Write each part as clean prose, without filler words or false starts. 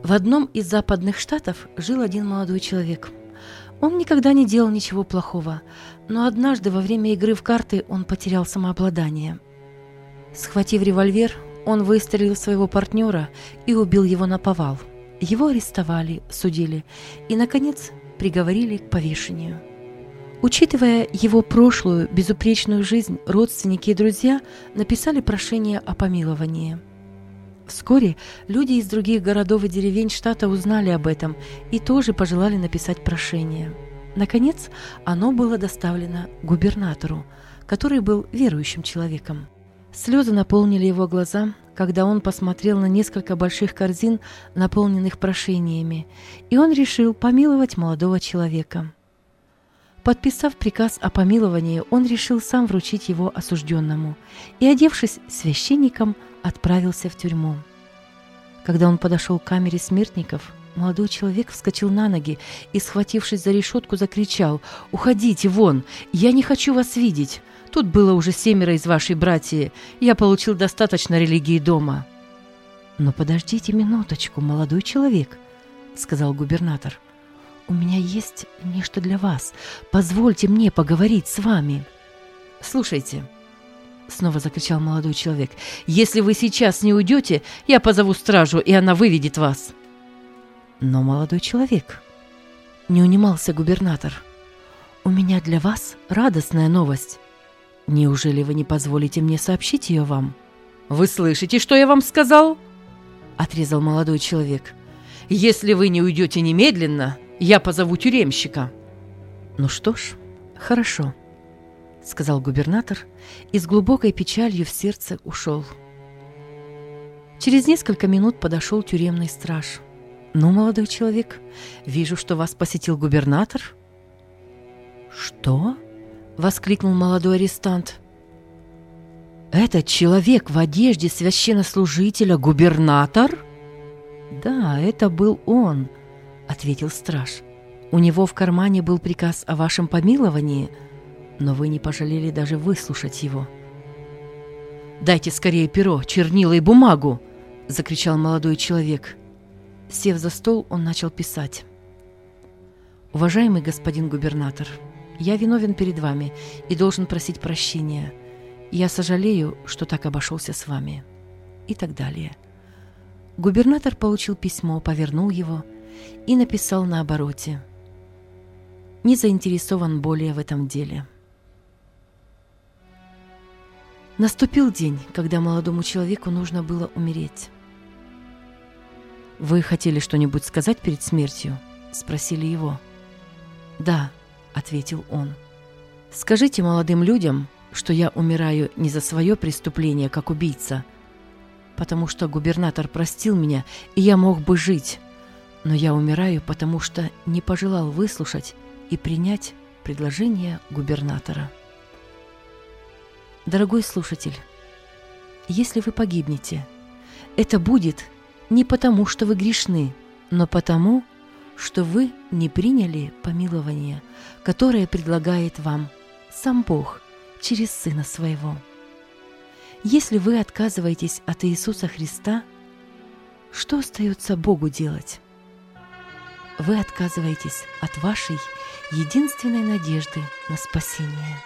В одном из западных штатов жил один молодой человек. Он никогда не делал ничего плохого, но однажды во время игры в карты он потерял самообладание. Схватив револьвер, он выстрелил в своего партнера и убил его наповал. Его арестовали, судили и, наконец, приговорили к повешению. Учитывая его прошлую безупречную жизнь, родственники и друзья написали прошение о помиловании. Вскоре люди из других городов и деревень штата узнали об этом и тоже пожелали написать прошение. Наконец, оно было доставлено губернатору, который был верующим человеком. Слезы наполнили его глаза, когда он посмотрел на несколько больших корзин, наполненных прошениями, и он решил помиловать молодого человека. Подписав приказ о помиловании, он решил сам вручить его осужденному и, одевшись священником, отправился в тюрьму. Когда он подошел к камере смертников, молодой человек вскочил на ноги и, схватившись за решетку, закричал: «Уходите вон! Я не хочу вас видеть! Тут было уже 7 из вашей братьи. Я получил достаточно религии дома». «Но подождите минуточку, молодой человек», — сказал губернатор. «У меня есть нечто для вас. Позвольте мне поговорить с вами». «Слушайте», — снова закричал молодой человек, «если вы сейчас не уйдете, я позову стражу, и она выведет вас». «Но, молодой человек», — не унимался губернатор, «у меня для вас радостная новость. Неужели вы не позволите мне сообщить ее вам?» «Вы слышите, что я вам сказал?» — отрезал молодой человек. «Если вы не уйдете немедленно, я позову тюремщика». «Ну что ж, хорошо», — сказал губернатор и с глубокой печалью в сердце ушел. Через несколько минут подошел тюремный страж. «Ну, молодой человек, вижу, что вас посетил губернатор». «Что?» — воскликнул молодой арестант. «Этот человек в одежде священнослужителя губернатор?» «Да, это был он», — ответил страж. «У него в кармане был приказ о вашем помиловании, но вы не пожалели даже выслушать его». «Дайте скорее перо, чернила и бумагу!» — закричал молодой человек. Сев за стол, он начал писать. «Уважаемый господин губернатор, я виновен перед вами и должен просить прощения. Я сожалею, что так обошелся с вами». И так далее. Губернатор получил письмо, повернул его и написал на обороте: «Не заинтересован более в этом деле». Наступил день, когда молодому человеку нужно было умереть. «Вы хотели что-нибудь сказать перед смертью?» — спросили его. «Да», — ответил он. «Скажите молодым людям, что я умираю не за свое преступление, как убийца, потому что губернатор простил меня, и я мог бы жить, но я умираю, потому что не пожелал выслушать и принять предложение губернатора». Дорогой слушатель, если вы погибнете, это будет не потому, что вы грешны, но потому, что вы не приняли помилование, которое предлагает вам сам Бог через Сына Своего. Если вы отказываетесь от Иисуса Христа, что остается Богу делать? Вы отказываетесь от вашей единственной надежды на спасение.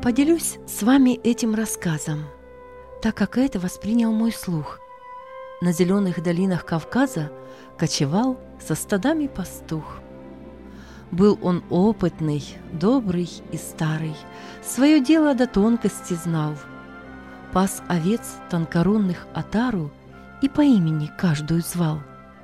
Поделюсь с вами этим рассказом, так как это воспринял мой слух. На зеленых долинах Кавказа кочевал со стадами пастух. Был он опытный, добрый и старый, свое дело до тонкости знал. Пас овец тонкорунных отару и по имени каждую звал.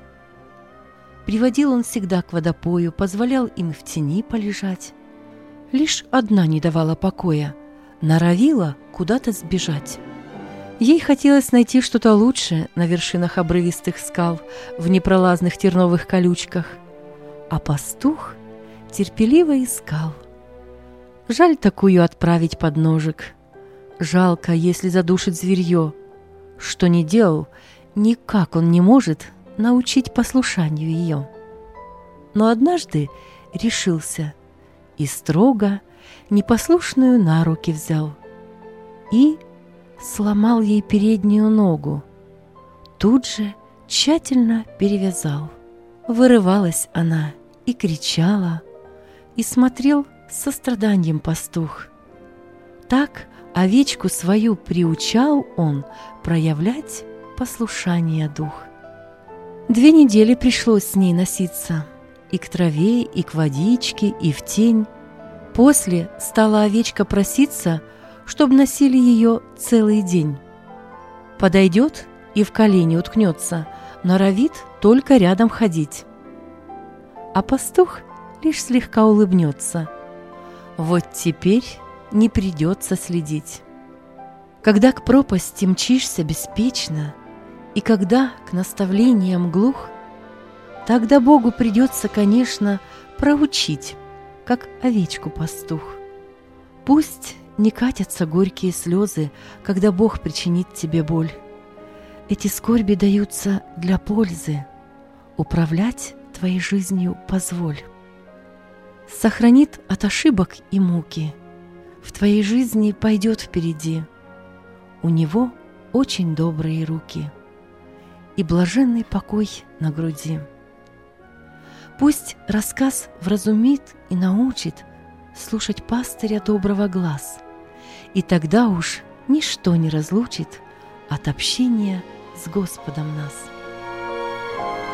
Приводил он всегда к водопою, позволял им в тени полежать. Лишь одна не давала покоя, норовила куда-то сбежать. Ей хотелось найти что-то лучшее на вершинах обрывистых скал, в непролазных терновых колючках. А пастух терпеливо искал. Жаль такую отправить под ножик. Жалко, если задушит зверье. Что ни делал, никак он не может научить послушанию ее. Но однажды решился и строго непослушную на руки взял и сломал ей переднюю ногу. Тут же тщательно перевязал. Вырывалась она и кричала, и смотрел с состраданием пастух. Так овечку свою приучал он проявлять послушание дух. 2 недели пришлось с ней носиться, и к траве, и к водичке, и в тень. После стала овечка проситься, чтоб носили ее целый день. Подойдет и в колени уткнется, норовит только рядом ходить. А пастух лишь слегка улыбнется. Вот теперь не придется следить. Когда к пропасти мчишься беспечно, и когда к наставлениям глух, тогда Богу придется, конечно, проучить, как овечку пастух. Пусть не катятся горькие слезы, когда Бог причинит тебе боль. Эти скорби даются для пользы. Управлять твоей жизнью позволь. Сохранит от ошибок и муки. В твоей жизни пойдет впереди. У него очень добрые руки и блаженный покой на груди. Пусть рассказ вразумит и научит слушать пастыря доброго глаз, и тогда уж ничто не разлучит от общения с Господом нас.